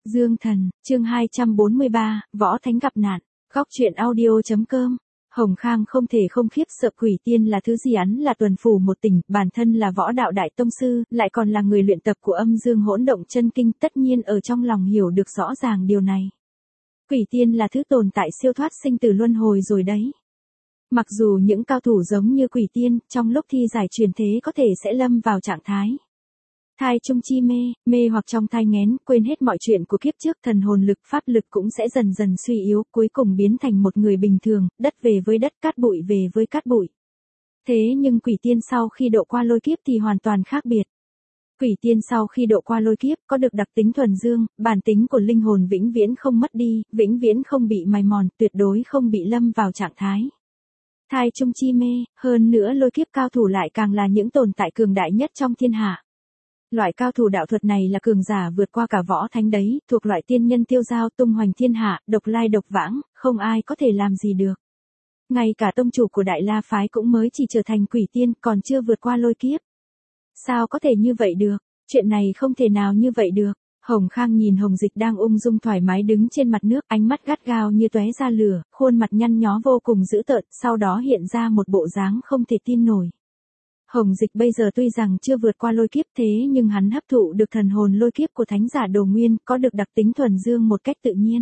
Dương Thần, chương 243, Võ Thánh gặp nạn. Góc truyện audio.com. Hồng Khang không thể không khiếp sợ Quỷ Tiên là thứ gì, hắn là tuần phủ một tỉnh, bản thân là võ đạo đại tông sư, lại còn là người luyện tập của âm dương hỗn động chân kinh, tất nhiên ở trong lòng hiểu được rõ ràng điều này. Quỷ Tiên là thứ tồn tại siêu thoát sinh tử luân hồi rồi đấy. Mặc dù những cao thủ giống như Quỷ Tiên, trong lúc thi giải truyền thế có thể sẽ lâm vào trạng thái thai chung chi mê hoặc trong thai nghén, quên hết mọi chuyện của kiếp trước, thần hồn lực pháp lực cũng sẽ dần dần suy yếu, cuối cùng biến thành một người bình thường, đất về với đất, cát bụi về với cát bụi. Thế nhưng Quỷ Tiên sau khi độ qua lôi kiếp thì hoàn toàn khác biệt. Quỷ Tiên sau khi độ qua lôi kiếp có được đặc tính thuần dương, bản tính của linh hồn vĩnh viễn không mất đi, vĩnh viễn không bị mài mòn, tuyệt đối không bị lâm vào trạng thái thai chung chi mê, hơn nữa lôi kiếp cao thủ lại càng là những tồn tại cường đại nhất trong thiên hạ. Loại cao thủ đạo thuật này là cường giả vượt qua cả võ thánh đấy, thuộc loại tiên nhân tiêu dao tung hoành thiên hạ, độc lai độc vãng, không ai có thể làm gì được. Ngay cả tông chủ của Đại La phái cũng mới chỉ trở thành Quỷ Tiên, còn chưa vượt qua lôi kiếp. Sao có thể như vậy được? Chuyện này không thể nào như vậy được. Hồng Khang nhìn Hồng Dịch đang ung dung thoải mái đứng trên mặt nước, ánh mắt gắt gao như tóe ra lửa, khuôn mặt nhăn nhó vô cùng dữ tợn, sau đó hiện ra một bộ dáng không thể tin nổi. Hồng Dịch bây giờ tuy rằng chưa vượt qua lôi kiếp, thế nhưng hắn hấp thụ được thần hồn lôi kiếp của thánh giả Đồ Nguyên, có được đặc tính thuần dương một cách tự nhiên.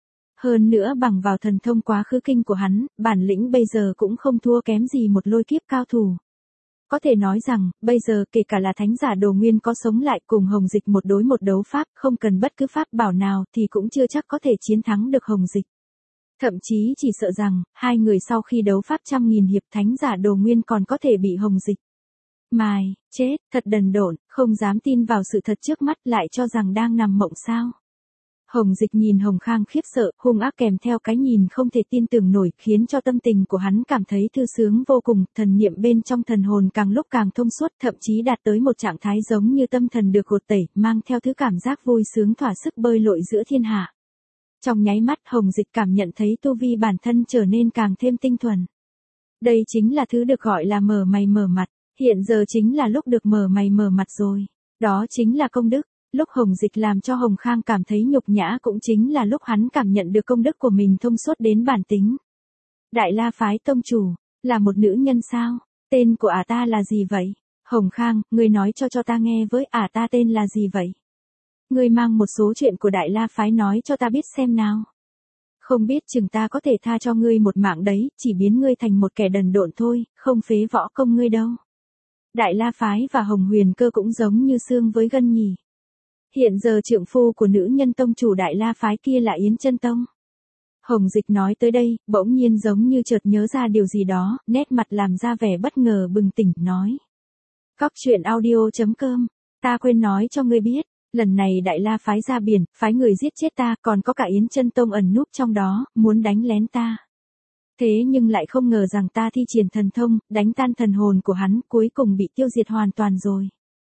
Hơn nữa bằng vào thần thông quá khứ kinh của hắn, bản lĩnh bây giờ cũng không thua kém gì một lôi kiếp cao thủ. Có thể nói rằng, bây giờ kể cả là thánh giả Đồ Nguyên có sống lại cùng Hồng Dịch một đối một đấu pháp, không cần bất cứ pháp bảo nào thì cũng chưa chắc có thể chiến thắng được Hồng Dịch. Thậm chí chỉ sợ rằng, hai người sau khi đấu pháp 100.000 hiệp, thánh giả Đồ Nguyên còn có thể bị Hồng Dịch mài, chết, thật đần độn, không dám tin vào sự thật trước mắt, lại cho rằng đang nằm mộng sao. Hồng Dịch nhìn Hồng Khang khiếp sợ, hung ác kèm theo cái nhìn không thể tin tưởng nổi, khiến cho tâm tình của hắn cảm thấy thư sướng vô cùng, thần niệm bên trong thần hồn càng lúc càng thông suốt, thậm chí đạt tới một trạng thái giống như tâm thần được gột tẩy, mang theo thứ cảm giác vui sướng thỏa sức bơi lội giữa thiên hạ. Trong nháy mắt Hồng Dịch cảm nhận thấy tu vi bản thân trở nên càng thêm tinh thuần. Đây chính là thứ được gọi là mở mày mở mặt. Hiện giờ chính là lúc được mở mày mở mặt rồi. Đó chính là công đức. Lúc Hồng Dịch làm cho Hồng Khang cảm thấy nhục nhã cũng chính là lúc hắn cảm nhận được công đức của mình thông suốt đến bản tính. Đại La phái tông chủ, là một nữ nhân sao? Tên của ta là gì vậy? Hồng Khang, ngươi nói cho ta nghe với, ta tên là gì vậy? Ngươi mang một số chuyện của Đại La phái nói cho ta biết xem nào. Không biết chừng ta có thể tha cho ngươi một mạng đấy, chỉ biến ngươi thành một kẻ đần độn thôi, không phế võ công ngươi đâu. Đại La phái và Hồng Huyền Cơ cũng giống như xương với gân nhỉ. Hiện giờ trượng phu của nữ nhân tông chủ Đại La phái kia là Yến Chân Tông. Hồng Dịch nói tới đây, bỗng nhiên giống như chợt nhớ ra điều gì đó, nét mặt làm ra vẻ bất ngờ bừng tỉnh, nói. Góc truyện audio.com, ta quên nói cho ngươi biết, lần này Đại La phái ra biển, phái người giết chết ta, còn có cả Yến Chân Tông ẩn núp trong đó, muốn đánh lén ta. Thế nhưng lại không ngờ rằng ta thi triển thần thông, đánh tan thần hồn của hắn, cuối cùng bị tiêu diệt hoàn toàn rồi.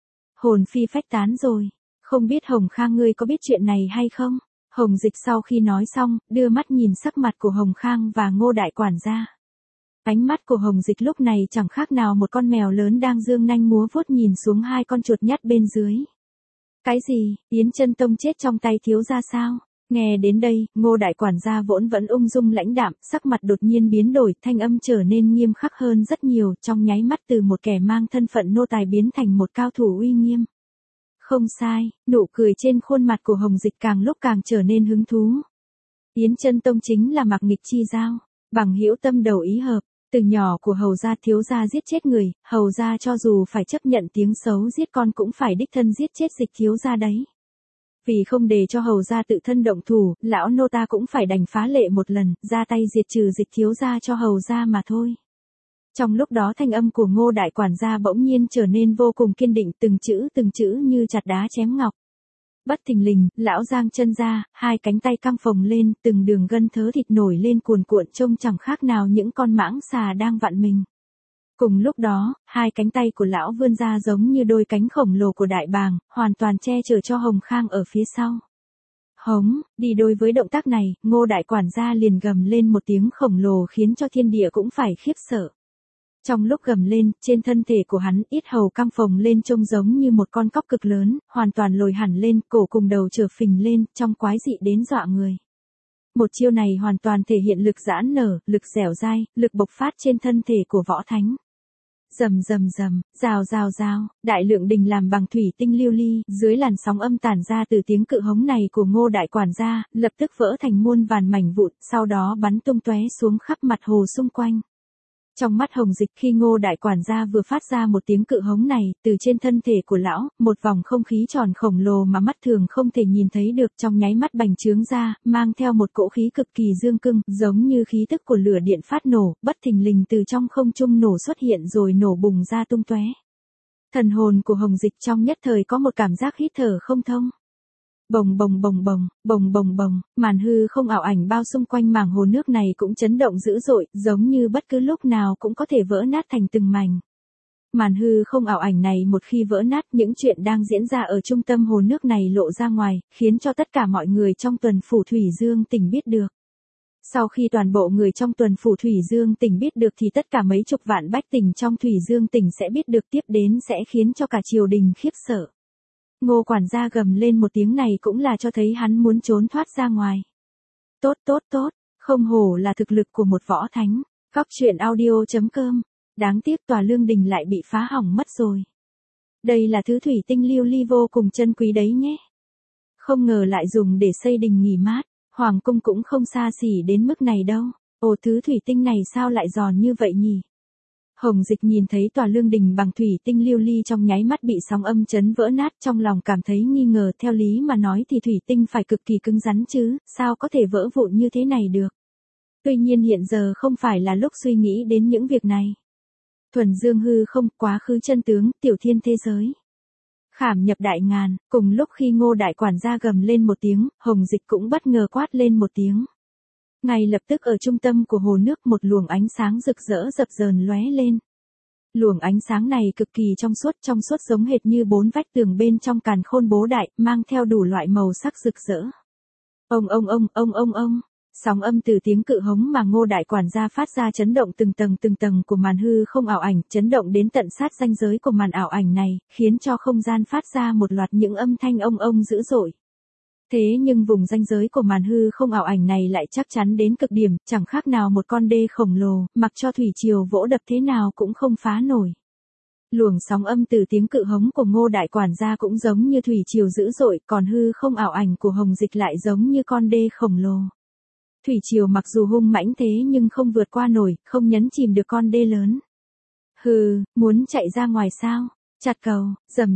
Hồn phi phách tán rồi. Không biết Hồng Khang ngươi có biết chuyện này hay không? Hồng Dịch sau khi nói xong, đưa mắt nhìn sắc mặt của Hồng Khang và Ngô đại quản gia. Ánh mắt của Hồng Dịch lúc này chẳng khác nào một con mèo lớn đang dương nanh múa vuốt nhìn xuống hai con chuột nhắt bên dưới. Cái gì, Yến Chân Tông chết trong tay thiếu gia sao? Nghe đến đây, Ngô đại quản gia vốn vẫn ung dung lãnh đạm, sắc mặt đột nhiên biến đổi, thanh âm trở nên nghiêm khắc hơn rất nhiều, trong nháy mắt từ một kẻ mang thân phận nô tài biến thành một cao thủ uy nghiêm. Không sai, nụ cười trên khuôn mặt của Hồng Dịch càng lúc càng trở nên hứng thú. Yến Chân Tông chính là Mạc Nghịch chi giao, bằng hữu tâm đầu ý hợp, từ nhỏ của hầu gia thiếu gia giết chết người, hầu gia cho dù phải chấp nhận tiếng xấu giết con cũng phải đích thân giết chết Dịch thiếu gia đấy. Vì không để cho hầu gia tự thân động thủ, lão nô ta cũng phải đành phá lệ một lần, ra tay diệt trừ Dịch thiếu gia cho hầu gia mà thôi. Trong lúc đó thanh âm của Ngô đại quản gia bỗng nhiên trở nên vô cùng kiên định, từng chữ như chặt đá chém ngọc. Bất thình lình, lão giang chân ra, hai cánh tay căng phồng lên, từng đường gân thớ thịt nổi lên cuồn cuộn trông chẳng khác nào những con mãng xà đang vặn mình. Cùng lúc đó, hai cánh tay của lão vươn ra giống như đôi cánh khổng lồ của đại bàng, hoàn toàn che chở cho Hồng Khang ở phía sau. Hống, đi đôi với động tác này, Ngô đại quản gia liền gầm lên một tiếng khổng lồ khiến cho thiên địa cũng phải khiếp sợ. Trong lúc gầm lên, trên thân thể của hắn, yết hầu căng phồng lên trông giống như một con cóc cực lớn, hoàn toàn lồi hẳn lên, cổ cùng đầu trở phình lên, trong quái dị đến dọa người. Một chiêu này hoàn toàn thể hiện lực giãn nở, lực dẻo dai, lực bộc phát trên thân thể của võ thánh. Rầm rầm rầm, rào rào rào, đại lượng đình làm bằng thủy tinh lưu ly, dưới làn sóng âm tản ra từ tiếng cự hống này của Ngô đại quản gia, lập tức vỡ thành muôn vàn mảnh vụn, sau đó bắn tung tóe xuống khắp mặt hồ xung quanh. Trong mắt Hồng Dịch khi Ngô đại quản gia vừa phát ra một tiếng cự hống này, từ trên thân thể của lão, một vòng không khí tròn khổng lồ mà mắt thường không thể nhìn thấy được trong nháy mắt bành trướng ra, mang theo một cỗ khí cực kỳ dương cưng, giống như khí tức của lửa điện phát nổ, bất thình lình từ trong không trung nổ xuất hiện rồi nổ bùng ra tung tóe. Thần hồn của Hồng Dịch trong nhất thời có một cảm giác hít thở không thông. Bồng bồng bồng bồng, bồng bồng bồng, màn hư không ảo ảnh bao xung quanh mảng hồ nước này cũng chấn động dữ dội, giống như bất cứ lúc nào cũng có thể vỡ nát thành từng mảnh. Màn hư không ảo ảnh này một khi vỡ nát, những chuyện đang diễn ra ở trung tâm hồ nước này lộ ra ngoài, khiến cho tất cả mọi người trong tuần phủ Thủy Dương tỉnh biết được. Sau khi toàn bộ người trong tuần phủ Thủy Dương tỉnh biết được thì tất cả mấy chục vạn bách tỉnh trong Thủy Dương tỉnh sẽ biết được, tiếp đến sẽ khiến cho cả triều đình khiếp sợ. Ngô quản gia gầm lên một tiếng này cũng là cho thấy hắn muốn trốn thoát ra ngoài. Tốt tốt tốt, không hổ là thực lực của một võ thánh. Góc truyện audio.com. Đáng tiếc tòa lương đình lại bị phá hỏng mất rồi. Đây là thứ thủy tinh lưu ly vô cùng chân quý đấy nhé. Không ngờ lại dùng để xây đình nghỉ mát. Hoàng cung cũng không xa xỉ đến mức này đâu. Ồ, thứ thủy tinh này sao lại giòn như vậy nhỉ? Hồng Dịch nhìn thấy tòa lương đình bằng thủy tinh lưu ly trong nháy mắt bị sóng âm chấn vỡ nát, trong lòng cảm thấy nghi ngờ, theo lý mà nói thì thủy tinh phải cực kỳ cứng rắn chứ, sao có thể vỡ vụn như thế này được. Tuy nhiên hiện giờ không phải là lúc suy nghĩ đến những việc này. Thuần dương hư không, quá khứ chân tướng, tiểu thiên thế giới. Khảm nhập đại ngàn, cùng lúc khi Ngô đại quản gia gầm lên một tiếng, Hồng Dịch cũng bất ngờ quát lên một tiếng. Ngay lập tức ở trung tâm của hồ nước một luồng ánh sáng rực rỡ dập dờn lóe lên. Luồng ánh sáng này cực kỳ trong suốt giống hệt như bốn vách tường bên trong càn khôn bố đại, mang theo đủ loại màu sắc rực rỡ. Ông. Sóng âm từ tiếng cự hống mà Ngô đại quản gia phát ra chấn động từng tầng của màn hư không ảo ảnh, chấn động đến tận sát ranh giới của màn ảo ảnh này, khiến cho không gian phát ra một loạt những âm thanh ông dữ dội. Thế nhưng vùng ranh giới của màn hư không ảo ảnh này lại chắc chắn đến cực điểm, chẳng khác nào một con đê khổng lồ, mặc cho thủy triều vỗ đập thế nào cũng không phá nổi. Luồng sóng âm từ tiếng cự hống của Ngô đại quản gia cũng giống như thủy triều dữ dội, còn hư không ảo ảnh của Hồng Dịch lại giống như con đê khổng lồ. Thủy triều mặc dù hung mãnh thế nhưng không vượt qua nổi, không nhấn chìm được con đê lớn. Hừ, muốn chạy ra ngoài sao? Chặt cầu, rầm.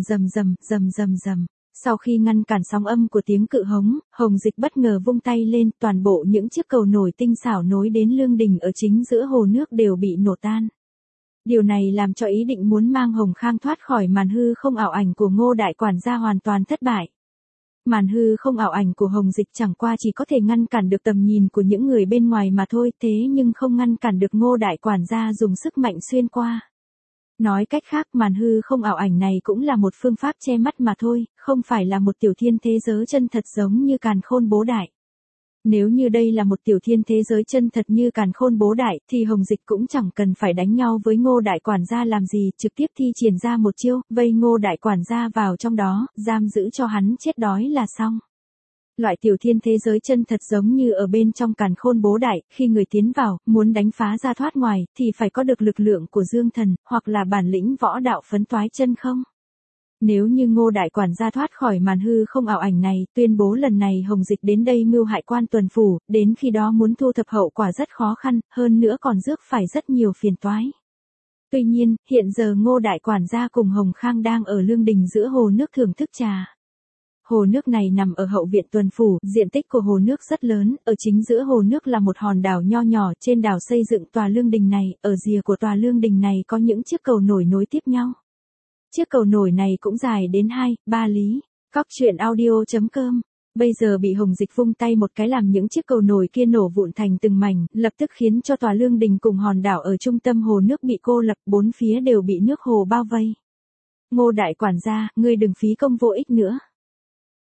Sau khi ngăn cản sóng âm của tiếng cự hống, Hồng Dịch bất ngờ vung tay lên, toàn bộ những chiếc cầu nổi tinh xảo nối đến lương đình ở chính giữa hồ nước đều bị nổ tan. Điều này làm cho ý định muốn mang Hồng Khang thoát khỏi màn hư không ảo ảnh của Ngô đại quản gia hoàn toàn thất bại. Màn hư không ảo ảnh của Hồng Dịch chẳng qua chỉ có thể ngăn cản được tầm nhìn của những người bên ngoài mà thôi, thế nhưng không ngăn cản được Ngô đại quản gia dùng sức mạnh xuyên qua. Nói cách khác, màn hư không ảo ảnh này cũng là một phương pháp che mắt mà thôi, không phải là một tiểu thiên thế giới chân thật giống như càn khôn bố đại. Nếu như đây là một tiểu thiên thế giới chân thật như càn khôn bố đại, thì Hồng Dịch cũng chẳng cần phải đánh nhau với Ngô đại quản gia làm gì, trực tiếp thi triển ra một chiêu, vây Ngô đại quản gia vào trong đó, giam giữ cho hắn chết đói là xong. Loại tiểu thiên thế giới chân thật giống như ở bên trong càn khôn bố đại, khi người tiến vào, muốn đánh phá ra thoát ngoài, thì phải có được lực lượng của dương thần, hoặc là bản lĩnh võ đạo phấn toái chân không. Nếu như Ngô đại quản gia thoát khỏi màn hư không ảo ảnh này, tuyên bố lần này Hồng Dịch đến đây mưu hại quan tuần phủ, đến khi đó muốn thu thập hậu quả rất khó khăn, hơn nữa còn rước phải rất nhiều phiền toái. Tuy nhiên, hiện giờ Ngô đại quản gia cùng Hồng Khang đang ở lương đình giữa hồ nước thưởng thức trà. Hồ nước này nằm ở hậu viện tuần phủ, diện tích của hồ nước rất lớn, ở chính giữa hồ nước là một hòn đảo nho nhỏ, trên đảo xây dựng tòa lương đình này, ở rìa của tòa lương đình này có những chiếc cầu nổi nối tiếp nhau. Chiếc cầu nổi này cũng dài đến 2-3 lý. Góc truyện audio.com. Bây giờ bị Hồng Dịch vung tay một cái làm những chiếc cầu nổi kia nổ vụn thành từng mảnh, lập tức khiến cho tòa lương đình cùng hòn đảo ở trung tâm hồ nước bị cô lập, bốn phía đều bị nước hồ bao vây. Ngô đại quản gia, ngươi đừng phí công vô ích nữa.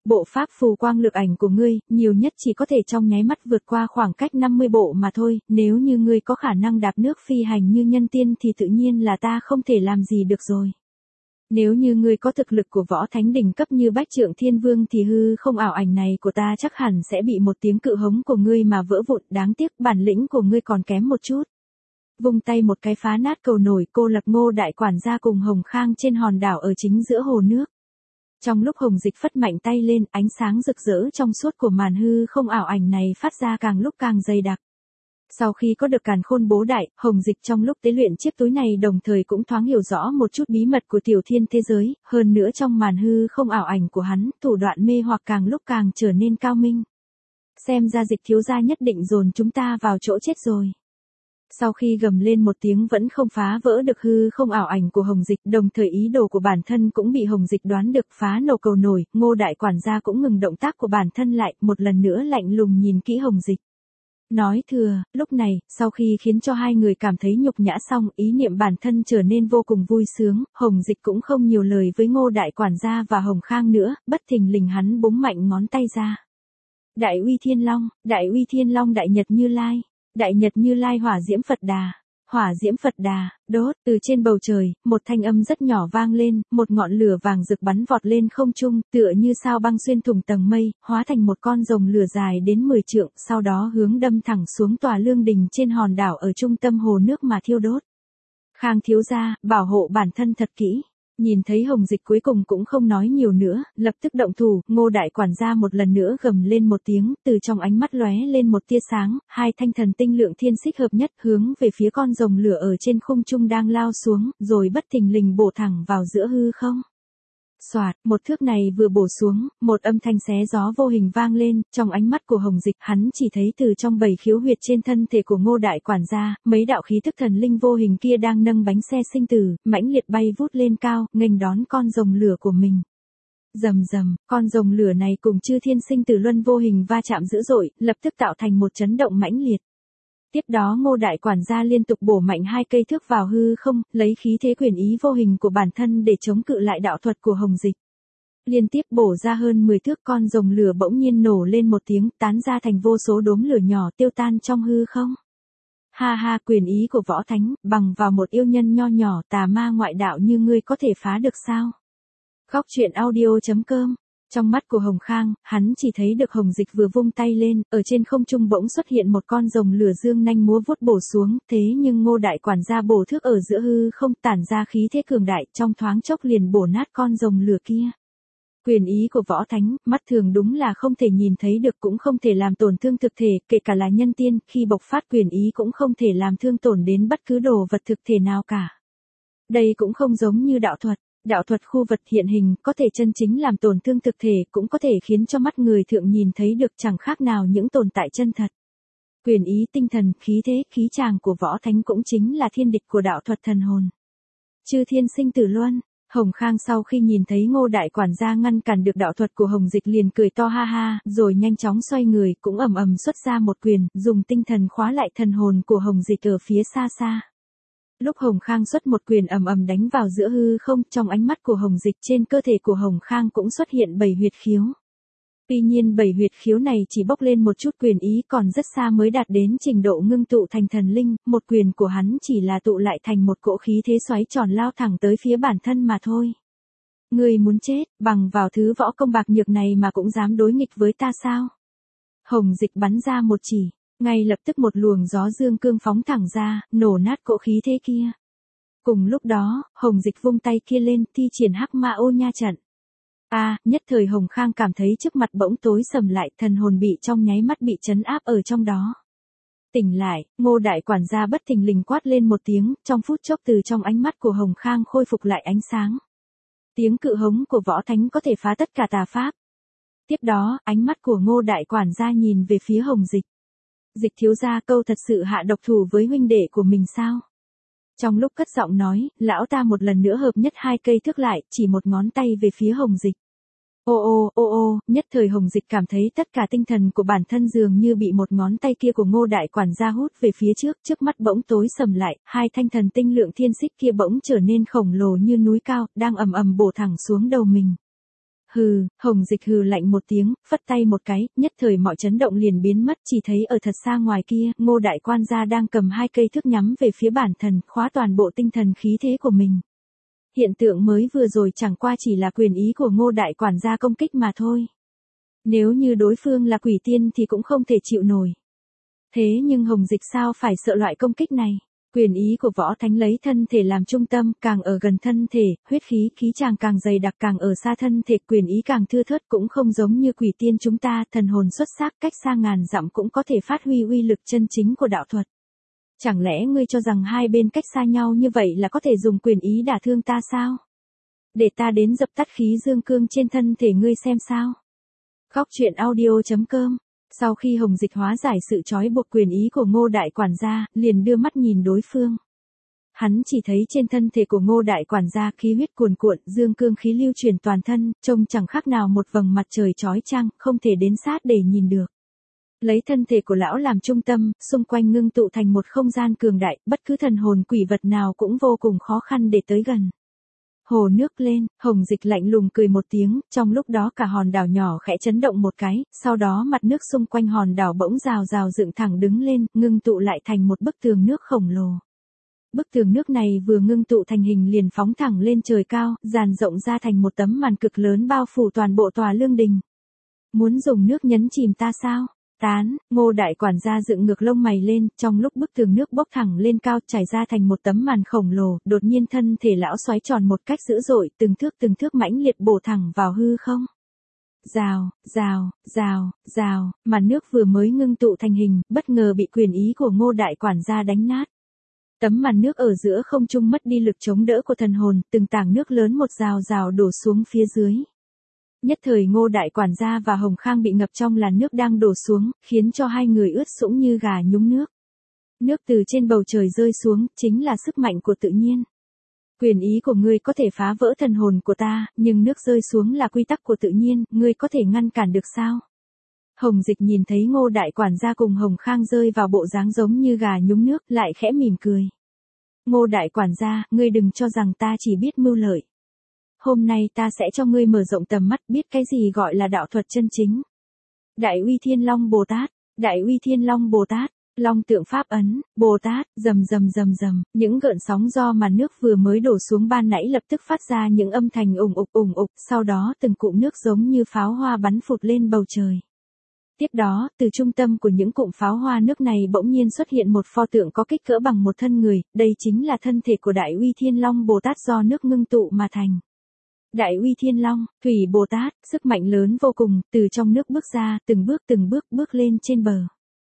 Bộ pháp phù quang lực ảnh của ngươi, nhiều nhất chỉ có thể trong nháy mắt vượt qua khoảng cách 50 bộ mà thôi, nếu như ngươi có khả năng đạp nước phi hành như nhân tiên thì tự nhiên là ta không thể làm gì được rồi. Nếu như ngươi có thực lực của võ thánh đỉnh cấp như Bách Trượng Thiên Vương thì hư không ảo ảnh này của ta chắc hẳn sẽ bị một tiếng cự hống của ngươi mà vỡ vụn, đáng tiếc bản lĩnh của ngươi còn kém một chút. Vung tay một cái phá nát cầu nổi, cô lập Ngô đại quản gia cùng Hồng Khang trên hòn đảo ở chính giữa hồ nước. Trong lúc Hồng Dịch phất mạnh tay lên, ánh sáng rực rỡ trong suốt của màn hư không ảo ảnh này phát ra càng lúc càng dày đặc. Sau khi có được càn khôn bố đại, Hồng Dịch trong lúc tế luyện chiếc túi này đồng thời cũng thoáng hiểu rõ một chút bí mật của tiểu thiên thế giới, hơn nữa trong màn hư không ảo ảnh của hắn, thủ đoạn mê hoặc càng lúc càng trở nên cao minh. Xem ra Dịch thiếu gia nhất định dồn chúng ta vào chỗ chết rồi. Sau khi gầm lên một tiếng vẫn không phá vỡ được hư không ảo ảnh của Hồng Dịch, đồng thời ý đồ của bản thân cũng bị Hồng Dịch đoán được, phá nổ cầu nổi, Ngô đại quản gia cũng ngừng động tác của bản thân lại, một lần nữa lạnh lùng nhìn kỹ Hồng Dịch. Nói thừa, lúc này, sau khi khiến cho hai người cảm thấy nhục nhã xong, ý niệm bản thân trở nên vô cùng vui sướng, Hồng Dịch cũng không nhiều lời với Ngô đại quản gia và Hồng Khang nữa, bất thình lình hắn búng mạnh ngón tay ra. Đại uy thiên long, đại uy thiên long đại nhật Như Lai. Đại nhật Như Lai hỏa diễm Phật Đà. Hỏa diễm Phật Đà, đốt, từ trên bầu trời, một thanh âm rất nhỏ vang lên, một ngọn lửa vàng rực bắn vọt lên không trung, tựa như sao băng xuyên thủng tầng mây, hóa thành một con rồng lửa dài đến 10 trượng, sau đó hướng đâm thẳng xuống tòa lương đình trên hòn đảo ở trung tâm hồ nước mà thiêu đốt. Khang thiếu gia, bảo hộ bản thân thật kỹ. Nhìn thấy Hồng Dịch cuối cùng cũng không nói nhiều nữa, lập tức động thủ, Ngô đại quản gia một lần nữa gầm lên một tiếng, từ trong ánh mắt lóe lên một tia sáng, hai thanh thần tinh lượng thiên xích hợp nhất hướng về phía con rồng lửa ở trên không trung đang lao xuống, rồi bất thình lình bổ thẳng vào giữa hư không. Soạt, một thước này vừa bổ xuống, một âm thanh xé gió vô hình vang lên, trong ánh mắt của Hồng Dịch, hắn chỉ thấy từ trong 7 khiếu huyệt trên thân thể của Ngô đại quản gia, mấy đạo khí tức thần linh vô hình kia đang nâng bánh xe sinh tử, mãnh liệt bay vút lên cao, nghênh đón con rồng lửa của mình. Rầm rầm, con rồng lửa này cùng chư thiên sinh tử luân vô hình va chạm dữ dội, lập tức tạo thành một chấn động mãnh liệt. Tiếp đó Ngô đại quản gia liên tục bổ mạnh 2 cây thước vào hư không, lấy khí thế quyền ý vô hình của bản thân để chống cự lại đạo thuật của Hồng Dịch. Liên tiếp bổ ra hơn 10 thước, con rồng lửa bỗng nhiên nổ lên một tiếng, tán ra thành vô số đốm lửa nhỏ tiêu tan trong hư không. Ha ha, quyền ý của võ thánh, bằng vào một yêu nhân nho nhỏ tà ma ngoại đạo như ngươi có thể phá được sao? Góc truyện audio.com. Trong mắt của Hồng Khang, hắn chỉ thấy được Hồng Dịch vừa vung tay lên, ở trên không trung bỗng xuất hiện một con rồng lửa dương nanh múa vuốt bổ xuống, thế nhưng Ngô đại quản gia bổ thước ở giữa hư không, tản ra khí thế cường đại, trong thoáng chốc liền bổ nát con rồng lửa kia. Quyền ý của võ thánh, mắt thường đúng là không thể nhìn thấy được, cũng không thể làm tổn thương thực thể, kể cả là nhân tiên, khi bộc phát quyền ý cũng không thể làm thương tổn đến bất cứ đồ vật thực thể nào cả. Đây cũng không giống như đạo thuật. Đạo thuật khu vật hiện hình, có thể chân chính làm tổn thương thực thể, cũng có thể khiến cho mắt người thượng nhìn thấy được, chẳng khác nào những tồn tại chân thật. Quyền ý tinh thần, khí thế, khí tràng của võ thánh cũng chính là thiên địch của đạo thuật thần hồn. Chư thiên sinh tử luân. Hồng Khang sau khi nhìn thấy Ngô đại quản gia ngăn cản được đạo thuật của Hồng Dịch liền cười to ha ha, rồi nhanh chóng xoay người, cũng ầm ầm xuất ra một quyền, dùng tinh thần khóa lại thần hồn của Hồng Dịch ở phía xa xa. Lúc Hồng Khang xuất một quyền ầm ầm đánh vào giữa hư không, trong ánh mắt của Hồng Dịch, trên cơ thể của Hồng Khang cũng xuất hiện 7 huyệt khiếu. Tuy nhiên 7 huyệt khiếu này chỉ bốc lên một chút quyền ý, còn rất xa mới đạt đến trình độ ngưng tụ thành thần linh, một quyền của hắn chỉ là tụ lại thành một cỗ khí thế xoáy tròn lao thẳng tới phía bản thân mà thôi. Ngươi muốn chết, bằng vào thứ võ công bạc nhược này mà cũng dám đối nghịch với ta sao? Hồng Dịch bắn ra một chỉ. Ngay lập tức một luồng gió dương cương phóng thẳng ra, nổ nát cỗ khí thế kia. Cùng lúc đó, Hồng Dịch vung tay kia lên, thi triển Hắc Ma Ô Nha trận. Nhất thời Hồng Khang cảm thấy trước mặt bỗng tối sầm lại, thần hồn bị trong nháy mắt bị trấn áp ở trong đó. Tỉnh lại, Ngô đại quản gia bất thình lình quát lên một tiếng, trong phút chốc từ trong ánh mắt của Hồng Khang khôi phục lại ánh sáng. Tiếng cự hống của võ thánh có thể phá tất cả tà pháp. Tiếp đó, ánh mắt của Ngô đại quản gia nhìn về phía Hồng Dịch. Dịch thiếu gia, câu thật sự hạ độc thủ với huynh đệ của mình sao? Trong lúc cất giọng nói, lão ta một lần nữa hợp nhất 2 cây thước lại, chỉ một ngón tay về phía Hồng Dịch. Nhất thời Hồng Dịch cảm thấy tất cả tinh thần của bản thân dường như bị một ngón tay kia của Ngô đại quản gia hút về phía trước mắt bỗng tối sầm lại, 2 thanh thần tinh lượng thiên xích kia bỗng trở nên khổng lồ như núi cao, đang ầm ầm bổ thẳng xuống đầu mình. Hừ, Hồng Dịch hừ lạnh một tiếng, phất tay một cái, nhất thời mọi chấn động liền biến mất, chỉ thấy ở thật xa ngoài kia, Ngô đại quan gia đang cầm hai cây thước nhắm về phía bản thân, khóa toàn bộ tinh thần khí thế của mình. Hiện tượng mới vừa rồi chẳng qua chỉ là quyền ý của Ngô đại quản gia công kích mà thôi. Nếu như đối phương là quỷ tiên thì cũng không thể chịu nổi. Thế nhưng Hồng Dịch sao phải sợ loại công kích này? Quyền ý của võ thánh lấy thân thể làm trung tâm, càng ở gần thân thể, huyết khí chàng càng dày đặc, càng ở xa thân thể, quyền ý càng thưa thớt, cũng không giống như quỷ tiên chúng ta, thần hồn xuất sắc, cách xa ngàn dặm cũng có thể phát huy uy lực chân chính của đạo thuật. Chẳng lẽ ngươi cho rằng hai bên cách xa nhau như vậy là có thể dùng quyền ý đả thương ta sao? Để ta đến dập tắt khí dương cương trên thân thể ngươi xem sao? Góc truyện audio.com. Sau khi Hồng Dịch hóa giải sự trói buộc quyền ý của Ngô đại quản gia, liền đưa mắt nhìn đối phương. Hắn chỉ thấy trên thân thể của Ngô đại quản gia khí huyết cuồn cuộn, dương cương khí lưu truyền toàn thân, trông chẳng khác nào một vầng mặt trời chói chang, không thể đến sát để nhìn được. Lấy thân thể của lão làm trung tâm, xung quanh ngưng tụ thành một không gian cường đại, bất cứ thần hồn quỷ vật nào cũng vô cùng khó khăn để tới gần. Hồ nước lên, Hồng Dịch lạnh lùng cười một tiếng, trong lúc đó cả hòn đảo nhỏ khẽ chấn động một cái, sau đó mặt nước xung quanh hòn đảo bỗng rào rào dựng thẳng đứng lên, ngưng tụ lại thành một bức tường nước khổng lồ. Bức tường nước này vừa ngưng tụ thành hình liền phóng thẳng lên trời cao, dàn rộng ra thành một tấm màn cực lớn bao phủ toàn bộ tòa lương đình. Muốn dùng nước nhấn chìm ta sao? Tán, Ngô đại quản gia dựng ngược lông mày lên, trong lúc bức tường nước bốc thẳng lên cao trải ra thành một tấm màn khổng lồ, đột nhiên thân thể lão xoáy tròn một cách dữ dội, từng thước mãnh liệt bổ thẳng vào hư không. Rào, rào, rào, rào, màn nước vừa mới ngưng tụ thành hình, bất ngờ bị quyền ý của Ngô đại quản gia đánh nát. Tấm màn nước ở giữa không trung mất đi lực chống đỡ của thần hồn, từng tảng nước lớn một rào rào đổ xuống phía dưới. Nhất thời Ngô đại quản gia và Hồng Khang bị ngập trong làn nước đang đổ xuống, khiến cho hai người ướt sũng như gà nhúng nước. Nước từ trên bầu trời rơi xuống, chính là sức mạnh của tự nhiên. Quyền ý của ngươi có thể phá vỡ thần hồn của ta, nhưng nước rơi xuống là quy tắc của tự nhiên, ngươi có thể ngăn cản được sao? Hồng Dịch nhìn thấy Ngô đại quản gia cùng Hồng Khang rơi vào bộ dáng giống như gà nhúng nước, lại khẽ mỉm cười. Ngô đại quản gia, ngươi đừng cho rằng ta chỉ biết mưu lợi. Hôm nay ta sẽ cho ngươi mở rộng tầm mắt, biết cái gì gọi là đạo thuật chân chính. Đại uy Thiên Long Bồ Tát, Đại uy Thiên Long Bồ Tát, Long tượng pháp ấn, Bồ Tát, rầm rầm rầm rầm, những gợn sóng do màn nước vừa mới đổ xuống ban nãy lập tức phát ra những âm thanh ùng ục, sau đó từng cụm nước giống như pháo hoa bắn phụt lên bầu trời. Tiếp đó, từ trung tâm của những cụm pháo hoa nước này bỗng nhiên xuất hiện một pho tượng có kích cỡ bằng một thân người, đây chính là thân thể của Đại uy Thiên Long Bồ Tát do nước ngưng tụ mà thành. Đại uy Thiên Long, Thủy Bồ Tát, sức mạnh lớn vô cùng, từ trong nước bước ra, từng bước bước lên trên bờ.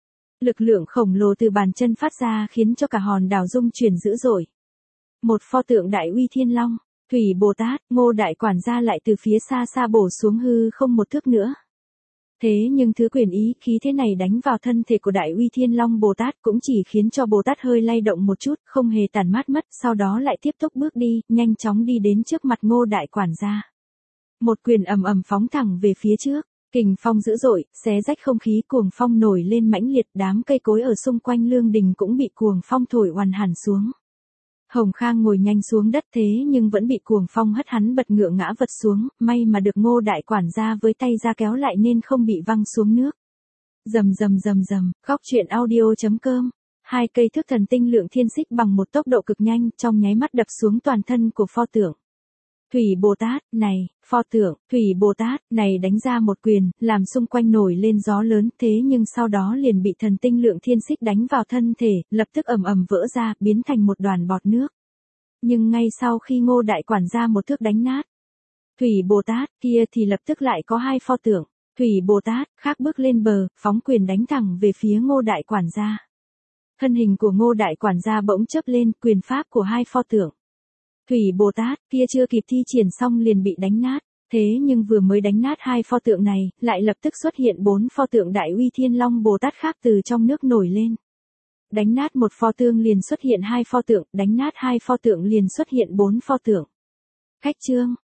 Lực lượng khổng lồ từ bàn chân phát ra khiến cho cả hòn đảo rung chuyển dữ dội. Một pho tượng Đại uy Thiên Long, Thủy Bồ Tát, Ngô đại quản gia lại từ phía xa xa bổ xuống hư không một thước nữa. Thế nhưng thứ quyền ý khí thế này đánh vào thân thể của Đại uy Thiên Long Bồ Tát cũng chỉ khiến cho Bồ Tát hơi lay động một chút, không hề tản mát mất, sau đó lại tiếp tục bước đi, nhanh chóng đi đến trước mặt Ngô đại quản gia. Một quyền ầm ầm phóng thẳng về phía trước, kình phong dữ dội, xé rách không khí, cuồng phong nổi lên mãnh liệt, đám cây cối ở xung quanh lương đình cũng bị cuồng phong thổi oằn hẳn xuống. Hồng Khang ngồi nhanh xuống đất thế nhưng vẫn bị cuồng phong hất hắn bật ngựa ngã vật xuống, may mà được Ngô đại quản gia với tay ra kéo lại nên không bị văng xuống nước. Rầm rầm rầm rầm, góc truyện audio.com. Hai cây thước thần tinh lượng thiên xích bằng một tốc độ cực nhanh, trong nháy mắt đập xuống toàn thân của pho tượng. Thủy Bồ Tát, này, pho tượng, Thủy Bồ Tát, này đánh ra một quyền, làm xung quanh nổi lên gió lớn, thế nhưng sau đó liền bị thần tinh lượng thiên xích đánh vào thân thể, lập tức ầm ầm vỡ ra, biến thành một đoàn bọt nước. Nhưng ngay sau khi Ngô đại quản gia một thước đánh nát Thủy Bồ Tát kia thì lập tức lại có hai pho tượng, Thủy Bồ Tát, khác bước lên bờ, phóng quyền đánh thẳng về phía Ngô đại quản gia. Thân hình của Ngô đại quản gia bỗng chớp lên, quyền pháp của hai pho tượng Thủy Bồ Tát kia chưa kịp thi triển xong liền bị đánh nát, thế nhưng vừa mới đánh nát hai pho tượng này, lại lập tức xuất hiện bốn pho tượng Đại uy Thiên Long Bồ Tát khác từ trong nước nổi lên. Đánh nát một pho tượng liền xuất hiện hai pho tượng, đánh nát hai pho tượng liền xuất hiện bốn pho tượng. Khách chương,